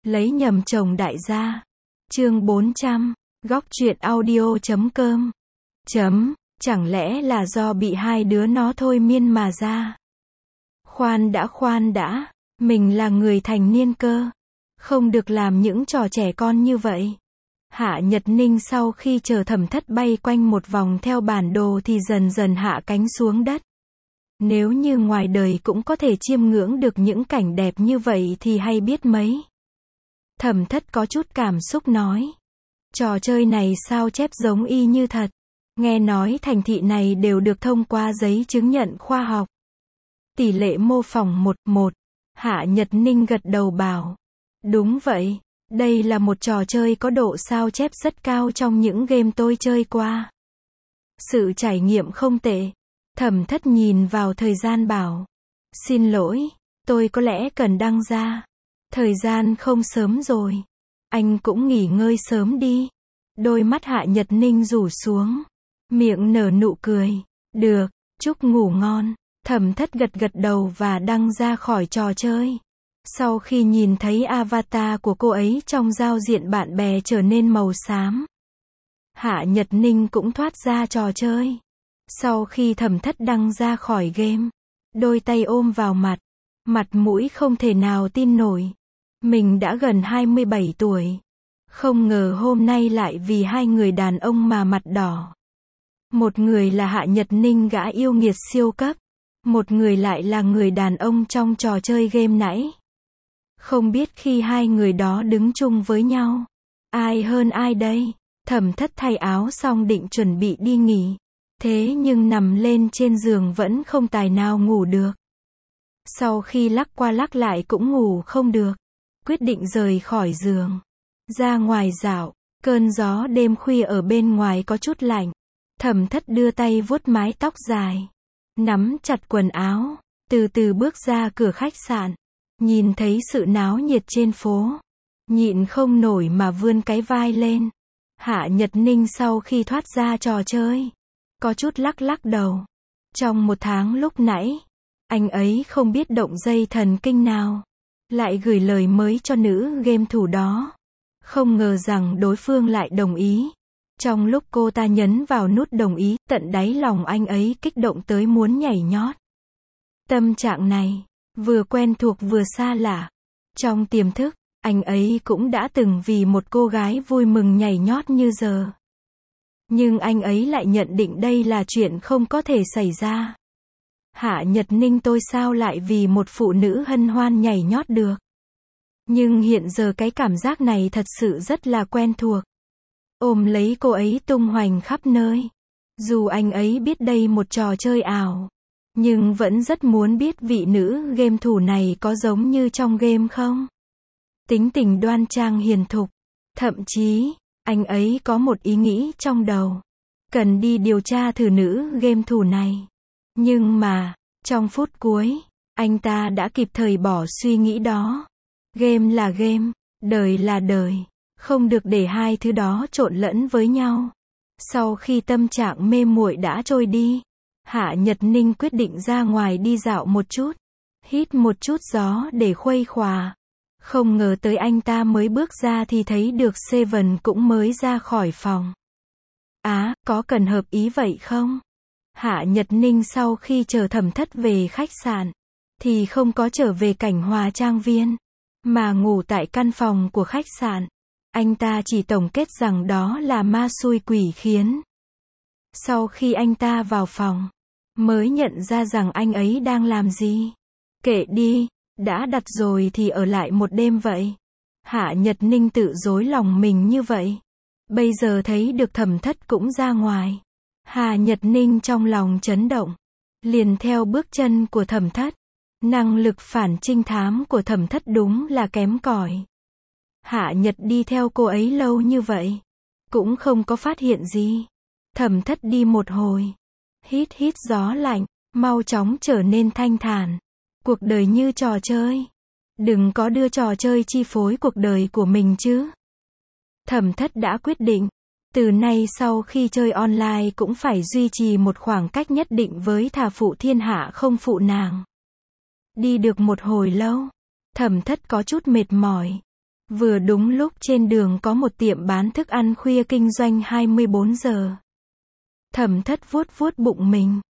Lấy nhầm chồng đại gia. Chương 400. Góc truyện audio.com. Chẳng lẽ là do bị hai đứa nó thôi miên mà ra? Khoan đã, mình là người thành niên cơ. Không được làm những trò trẻ con như vậy. Hạ Nhật Ninh sau khi chờ Thẩm Thất bay quanh một vòng theo bản đồ thì dần dần hạ cánh xuống đất. Nếu như ngoài đời cũng có thể chiêm ngưỡng được những cảnh đẹp như vậy thì hay biết mấy. Thẩm Thất có chút cảm xúc nói. Trò chơi này sao chép giống y như thật. Nghe nói thành thị này đều được thông qua giấy chứng nhận khoa học. Tỷ lệ mô phỏng 1:1. Hạ Nhật Ninh gật đầu bảo. Đúng vậy, đây là một trò chơi có độ sao chép rất cao trong những game tôi chơi qua. Sự trải nghiệm không tệ. Thẩm Thất nhìn vào thời gian bảo. Xin lỗi, tôi có lẽ cần đăng ra. Thời gian không sớm rồi. Anh cũng nghỉ ngơi sớm đi. Đôi mắt Hạ Nhật Ninh rủ xuống. Miệng nở nụ cười. Được, chúc ngủ ngon. Thẩm Thất gật gật đầu và đăng ra khỏi trò chơi. Sau khi nhìn thấy avatar của cô ấy trong giao diện bạn bè trở nên màu xám, Hạ Nhật Ninh cũng thoát ra trò chơi. Sau khi Thẩm Thất đăng ra khỏi game, đôi tay ôm vào mặt mũi không thể nào tin nổi. Mình đã gần 27 tuổi. Không ngờ hôm nay lại vì hai người đàn ông mà mặt đỏ. Một người là Hạ Nhật Ninh gã yêu nghiệt siêu cấp. Một người lại là người đàn ông trong trò chơi game nãy. Không biết khi hai người đó đứng chung với nhau, ai hơn ai đây? Thẩm Thất thay áo xong định chuẩn bị đi nghỉ. Thế nhưng nằm lên trên giường vẫn không tài nào ngủ được. Sau khi lắc qua lắc lại cũng ngủ không được. Quyết định rời khỏi giường. Ra ngoài dạo. Cơn gió đêm khuya ở bên ngoài có chút lạnh. Thẩm Thất đưa tay vuốt mái tóc dài. Nắm chặt quần áo. Từ từ bước ra cửa khách sạn. Nhìn thấy sự náo nhiệt trên phố. Nhịn không nổi mà vươn cái vai lên. Hạ Nhật Ninh sau khi thoát ra trò chơi, có chút lắc đầu. Trong một tháng lúc nãy, anh ấy không biết động dây thần kinh nào. Lại gửi lời mới cho nữ game thủ đó. Không ngờ rằng đối phương lại đồng ý. Trong lúc cô ta nhấn vào nút đồng ý, tận đáy lòng anh ấy kích động tới muốn nhảy nhót. Tâm trạng này, vừa quen thuộc vừa xa lạ. Trong tiềm thức, anh ấy cũng đã từng vì một cô gái vui mừng nhảy nhót như giờ. Nhưng anh ấy lại nhận định đây là chuyện không có thể xảy ra. Hạ Nhật Ninh tôi sao lại vì một phụ nữ hân hoan nhảy nhót được. Nhưng hiện giờ cái cảm giác này thật sự rất là quen thuộc. Ôm lấy cô ấy tung hoành khắp nơi. Dù anh ấy biết đây một trò chơi ảo, nhưng vẫn rất muốn biết vị nữ game thủ này có giống như trong game không. Tính tình đoan trang hiền thục. Thậm chí, anh ấy có một ý nghĩ trong đầu. Cần đi điều tra thử nữ game thủ này. Nhưng mà, trong phút cuối, anh ta đã kịp thời bỏ suy nghĩ đó. Game là game, đời là đời. Không được để hai thứ đó trộn lẫn với nhau. Sau khi tâm trạng mê muội đã trôi đi, Hạ Nhật Ninh quyết định ra ngoài đi dạo một chút. Hít một chút gió để khuây khỏa. Không ngờ tới anh ta mới bước ra thì thấy được Seven cũng mới ra khỏi phòng. Có cần hợp ý vậy không? Hạ Nhật Ninh sau khi chờ Thẩm Thất về khách sạn, thì không có trở về Cảnh Hòa Trang Viên, mà ngủ tại căn phòng của khách sạn. Anh ta chỉ tổng kết rằng đó là ma xui quỷ khiến. Sau khi anh ta vào phòng, mới nhận ra rằng anh ấy đang làm gì. Kệ đi, đã đặt rồi thì ở lại một đêm vậy. Hạ Nhật Ninh tự dối lòng mình như vậy. Bây giờ thấy được Thẩm Thất cũng ra ngoài. Hạ Nhật Ninh trong lòng chấn động. Liền theo bước chân của Thẩm Thất. Năng lực phản trinh thám của Thẩm Thất đúng là kém cỏi. Hạ Nhật đi theo cô ấy lâu như vậy, cũng không có phát hiện gì. Thẩm Thất đi một hồi. Hít gió lạnh, mau chóng trở nên thanh thản. Cuộc đời như trò chơi. Đừng có đưa trò chơi chi phối cuộc đời của mình chứ. Thẩm Thất đã quyết định. Từ nay sau khi chơi online cũng phải duy trì một khoảng cách nhất định với thà phụ thiên hạ không phụ nàng. Đi được một hồi lâu, Thẩm Thất có chút mệt mỏi. Vừa đúng lúc trên đường có một tiệm bán thức ăn khuya kinh doanh 24 giờ. Thẩm Thất vuốt vuốt bụng mình.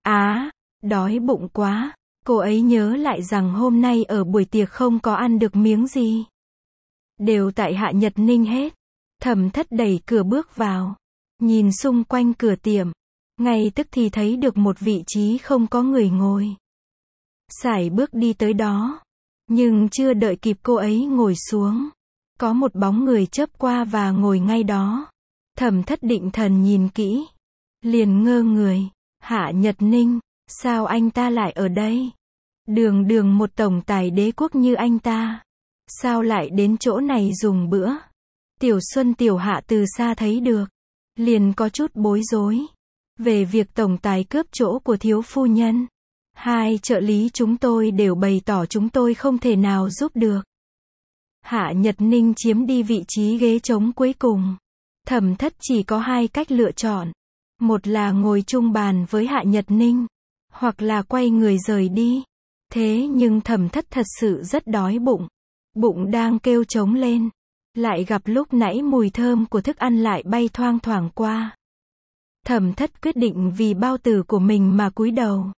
Đói bụng quá. Cô ấy nhớ lại rằng hôm nay ở buổi tiệc không có ăn được miếng gì. Đều tại Hạ Nhật Ninh hết. Thẩm Thất đẩy cửa bước vào. Nhìn xung quanh cửa tiệm. Ngay tức thì thấy được một vị trí không có người ngồi. Sải bước đi tới đó. Nhưng chưa đợi kịp cô ấy ngồi xuống. Có một bóng người chớp qua và ngồi ngay đó. Thẩm Thất định thần nhìn kỹ. Liền ngơ người. Hạ Nhật Ninh, sao anh ta lại ở đây? Đường đường một tổng tài đế quốc như anh ta. Sao lại đến chỗ này dùng bữa? Tiểu Xuân Tiểu Hạ từ xa thấy được. Liền có chút bối rối. Về việc tổng tài cướp chỗ của thiếu phu nhân. Hai trợ lý chúng tôi đều bày tỏ chúng tôi không thể nào giúp được. Hạ Nhật Ninh chiếm đi vị trí ghế trống cuối cùng. Thẩm Thất chỉ có hai cách lựa chọn. Một là ngồi chung bàn với Hạ Nhật Ninh. Hoặc là quay người rời đi. Thế nhưng Thẩm Thất thật sự rất đói bụng. Bụng đang kêu trống lên. Lại gặp lúc nãy mùi thơm của thức ăn lại bay thoang thoảng qua. Thẩm Thất quyết định vì bao tử của mình mà cúi đầu.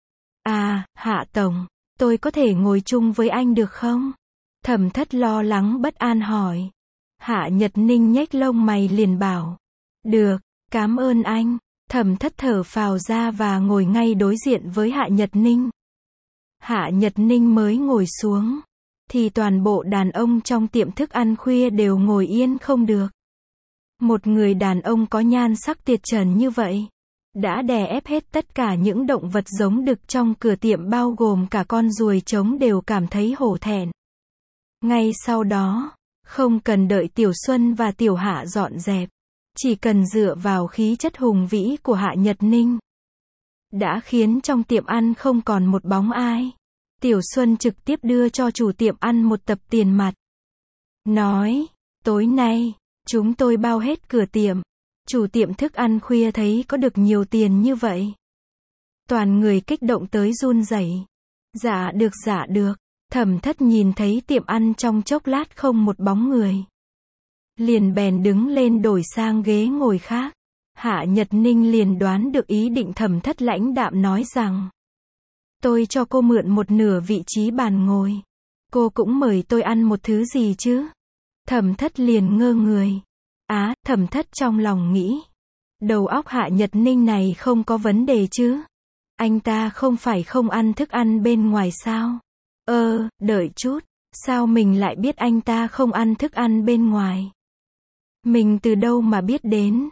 Hạ Tổng, tôi có thể ngồi chung với anh được không? Thẩm Thất lo lắng bất an hỏi. Hạ Nhật Ninh nhếch lông mày liền bảo. Được, cảm ơn anh. Thẩm Thất thở phào ra và ngồi ngay đối diện với Hạ Nhật Ninh. Hạ Nhật Ninh mới ngồi xuống. Thì toàn bộ đàn ông trong tiệm thức ăn khuya đều ngồi yên không được. Một người đàn ông có nhan sắc tuyệt trần như vậy. Đã đè ép hết tất cả những động vật giống đực trong cửa tiệm bao gồm cả con ruồi trống đều cảm thấy hổ thẹn. Ngay sau đó, không cần đợi Tiểu Xuân và Tiểu Hạ dọn dẹp. Chỉ cần dựa vào khí chất hùng vĩ của Hạ Nhật Ninh. Đã khiến trong tiệm ăn không còn một bóng ai. Tiểu Xuân trực tiếp đưa cho chủ tiệm ăn một tập tiền mặt. Nói, tối nay, chúng tôi bao hết cửa tiệm. Chủ tiệm thức ăn khuya thấy có được nhiều tiền như vậy. Toàn người kích động tới run rẩy. Dạ được. Thẩm Thất nhìn thấy tiệm ăn trong chốc lát không một bóng người. Liền bèn đứng lên đổi sang ghế ngồi khác. Hạ Nhật Ninh liền đoán được ý định Thẩm Thất lãnh đạm nói rằng. Tôi cho cô mượn một nửa vị trí bàn ngồi. Cô cũng mời tôi ăn một thứ gì chứ? Thẩm Thất liền ngơ người. Thẩm Thất trong lòng nghĩ. Đầu óc Hạ Nhật Ninh này không có vấn đề chứ? Anh ta không phải không ăn thức ăn bên ngoài sao? Đợi chút. Sao mình lại biết anh ta không ăn thức ăn bên ngoài? Mình từ đâu mà biết đến?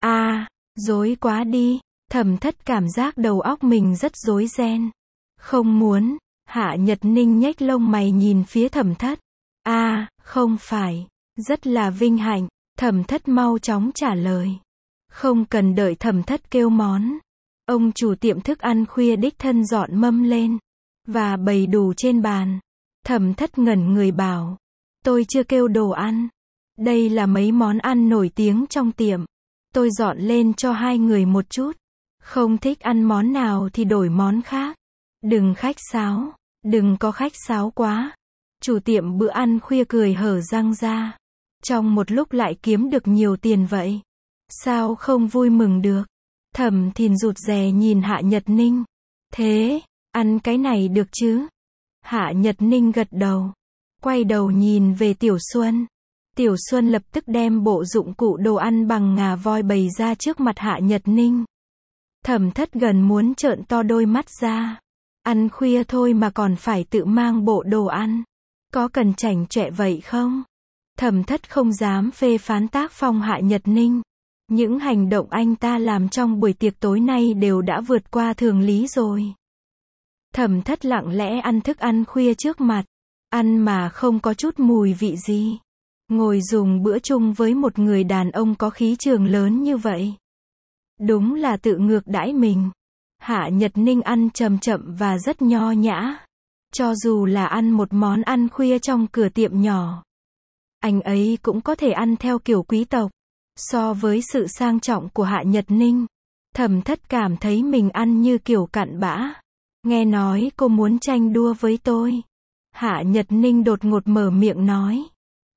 Rối quá đi. Thẩm Thất cảm giác đầu óc mình rất rối ren. Không muốn. Hạ Nhật Ninh nhếch lông mày nhìn phía Thẩm Thất. Không phải. Rất là vinh hạnh. Thẩm Thất mau chóng trả lời. Không cần đợi Thẩm Thất kêu món. Ông chủ tiệm thức ăn khuya đích thân dọn mâm lên. Và bày đủ trên bàn. Thẩm Thất ngẩn người bảo. Tôi chưa kêu đồ ăn. Đây là mấy món ăn nổi tiếng trong tiệm. Tôi dọn lên cho hai người một chút. Không thích ăn món nào thì đổi món khác. Đừng khách sáo. Đừng có khách sáo quá. Chủ tiệm bữa ăn khuya cười hở răng ra. Trong một lúc lại kiếm được nhiều tiền vậy. Sao không vui mừng được? Thẩm Thìn rụt rè nhìn Hạ Nhật Ninh. Thế, ăn cái này được chứ? Hạ Nhật Ninh gật đầu. Quay đầu nhìn về Tiểu Xuân. Tiểu Xuân lập tức đem bộ dụng cụ đồ ăn bằng ngà voi bày ra trước mặt Hạ Nhật Ninh. Thẩm Thất gần muốn trợn to đôi mắt ra. Ăn khuya thôi mà còn phải tự mang bộ đồ ăn. Có cần chảnh chọe vậy không? Thẩm Thất không dám phê phán tác phong Hạ Nhật Ninh. Những hành động anh ta làm trong buổi tiệc tối nay đều đã vượt qua thường lý rồi. Thẩm Thất lặng lẽ ăn thức ăn khuya trước mặt. Ăn mà không có chút mùi vị gì. Ngồi dùng bữa chung với một người đàn ông có khí trường lớn như vậy. Đúng là tự ngược đãi mình. Hạ Nhật Ninh ăn chậm chậm và rất nho nhã. Cho dù là ăn một món ăn khuya trong cửa tiệm nhỏ. Anh ấy cũng có thể ăn theo kiểu quý tộc. So với sự sang trọng của Hạ Nhật Ninh. Thẩm Thất cảm thấy mình ăn như kiểu cặn bã. Nghe nói cô muốn tranh đua với tôi. Hạ Nhật Ninh đột ngột mở miệng nói.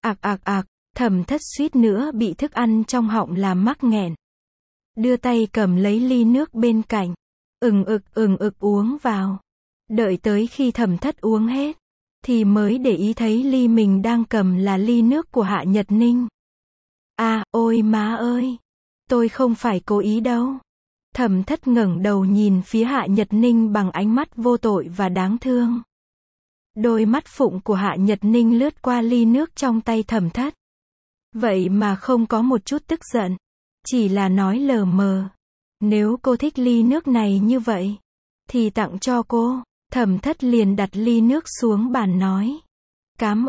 Ạc ạc ạc, Thẩm Thất suýt nữa bị thức ăn trong họng làm mắc nghẹn. Đưa tay cầm lấy ly nước bên cạnh. Ừng ực uống vào. Đợi tới khi Thẩm Thất uống hết, thì mới để ý thấy ly mình đang cầm là ly nước của Hạ Nhật Ninh. À, ôi má ơi! Tôi không phải cố ý đâu. Thẩm Thất ngẩng đầu nhìn phía Hạ Nhật Ninh bằng ánh mắt vô tội và đáng thương. Đôi mắt phụng của Hạ Nhật Ninh lướt qua ly nước trong tay Thẩm Thất. Vậy mà không có một chút tức giận. Chỉ là nói lờ mờ. Nếu cô thích ly nước này như vậy, thì tặng cho cô. Thẩm Thất liền đặt ly nước xuống bàn nói. Cảm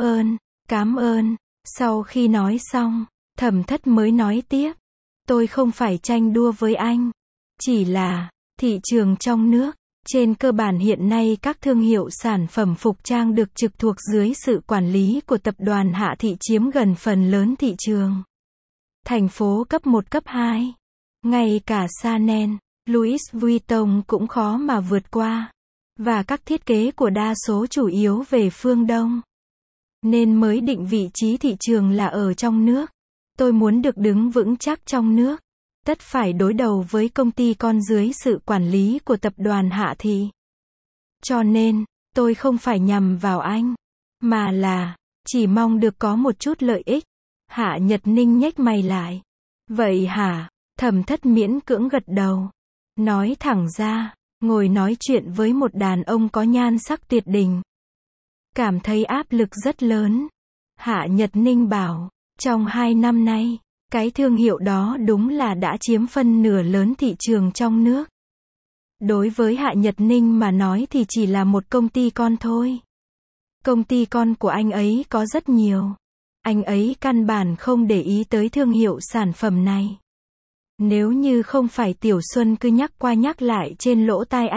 ơn. Sau khi nói xong, Thẩm Thất mới nói tiếp. Tôi không phải tranh đua với anh. Chỉ là, thị trường trong nước, trên cơ bản hiện nay các thương hiệu sản phẩm phục trang được trực thuộc dưới sự quản lý của tập đoàn Hạ Thị chiếm gần phần lớn thị trường. Thành phố cấp 1 cấp 2. Ngay cả Chanel, Louis Vuitton cũng khó mà vượt qua. Và các thiết kế của đa số chủ yếu về phương Đông. Nên mới định vị trí thị trường là ở trong nước. Tôi muốn được đứng vững chắc trong nước. Tất phải đối đầu với công ty con dưới sự quản lý của tập đoàn Hạ Thị. Cho nên, tôi không phải nhằm vào anh. Mà là, chỉ mong được có một chút lợi ích. Hạ Nhật Ninh nhếch mày lại. Vậy hả? Thẩm Thất miễn cưỡng gật đầu. Nói thẳng ra, ngồi nói chuyện với một đàn ông có nhan sắc tuyệt đỉnh. Cảm thấy áp lực rất lớn. Hạ Nhật Ninh bảo, trong 2 năm nay, cái thương hiệu đó đúng là đã chiếm phân nửa lớn thị trường trong nước. Đối với Hạ Nhật Ninh mà nói thì chỉ là một công ty con thôi. Công ty con của anh ấy có rất nhiều. Anh ấy căn bản không để ý tới thương hiệu sản phẩm này. Nếu như không phải Tiểu Xuân cứ nhắc qua nhắc lại trên lỗ tai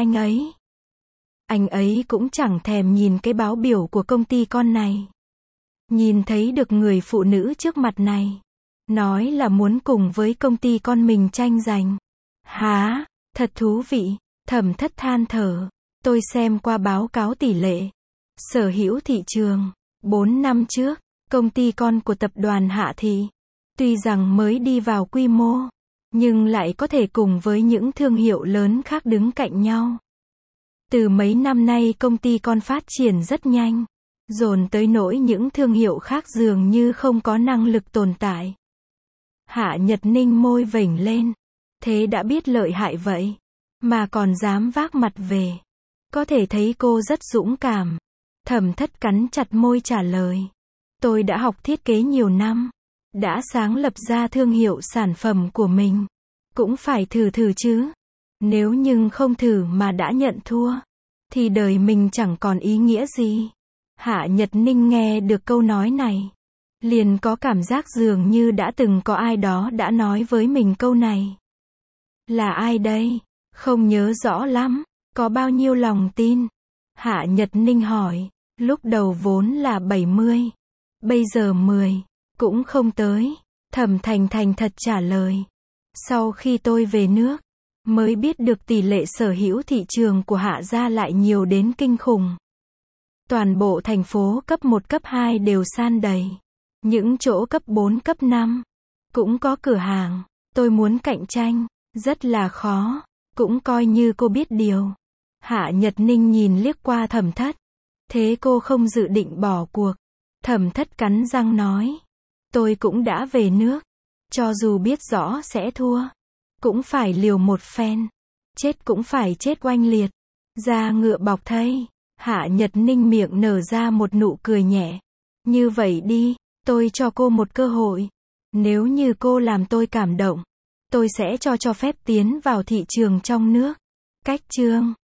anh ấy cũng chẳng thèm nhìn cái báo biểu của công ty con này. Nhìn thấy được người phụ nữ trước mặt này, nói là muốn cùng với công ty con mình tranh giành. Hả? Thật thú vị. Thẩm Thất than thở. Tôi xem qua báo cáo tỷ lệ sở hữu thị trường 4 năm trước, công ty con của tập đoàn Hạ Thị, tuy rằng mới đi vào quy mô, nhưng lại có thể cùng với những thương hiệu lớn khác đứng cạnh nhau. Từ mấy năm nay công ty con phát triển rất nhanh, dồn tới nỗi những thương hiệu khác dường như không có năng lực tồn tại. Hạ Nhật Ninh môi vểnh lên. Thế đã biết lợi hại vậy, mà còn dám vác mặt về. Có thể thấy cô rất dũng cảm. Thẩm Thất cắn chặt môi trả lời. Tôi đã học thiết kế nhiều năm, đã sáng lập ra thương hiệu sản phẩm của mình. Cũng phải thử chứ. Nếu nhưng không thử mà đã nhận thua, thì đời mình chẳng còn ý nghĩa gì. Hạ Nhật Ninh nghe được câu nói này, liền có cảm giác dường như đã từng có ai đó đã nói với mình câu này. Là ai đây? Không nhớ rõ lắm. Có bao nhiêu lòng tin? Hạ Nhật Ninh hỏi. Lúc đầu vốn là 70. Bây giờ 10. Cũng không tới. Thẩm Thành thành thật trả lời. Sau khi tôi về nước, mới biết được tỷ lệ sở hữu thị trường của Hạ gia lại nhiều đến kinh khủng. Toàn bộ thành phố cấp 1 cấp 2 đều san đầy. Những chỗ cấp 4 cấp 5 cũng có cửa hàng. Tôi muốn cạnh tranh, rất là khó. Cũng coi như cô biết điều. Hạ Nhật Ninh nhìn liếc qua Thẩm Thất. Thế cô không dự định bỏ cuộc? Thẩm Thất cắn răng nói. Tôi cũng đã về nước. Cho dù biết rõ sẽ thua, cũng phải liều một phen. Chết cũng phải chết oanh liệt. Da ngựa bọc thây. Hạ Nhật Ninh miệng nở ra một nụ cười nhẹ. Như vậy đi, tôi cho cô một cơ hội. Nếu như cô làm tôi cảm động, tôi sẽ cho phép tiến vào thị trường trong nước. Cách chương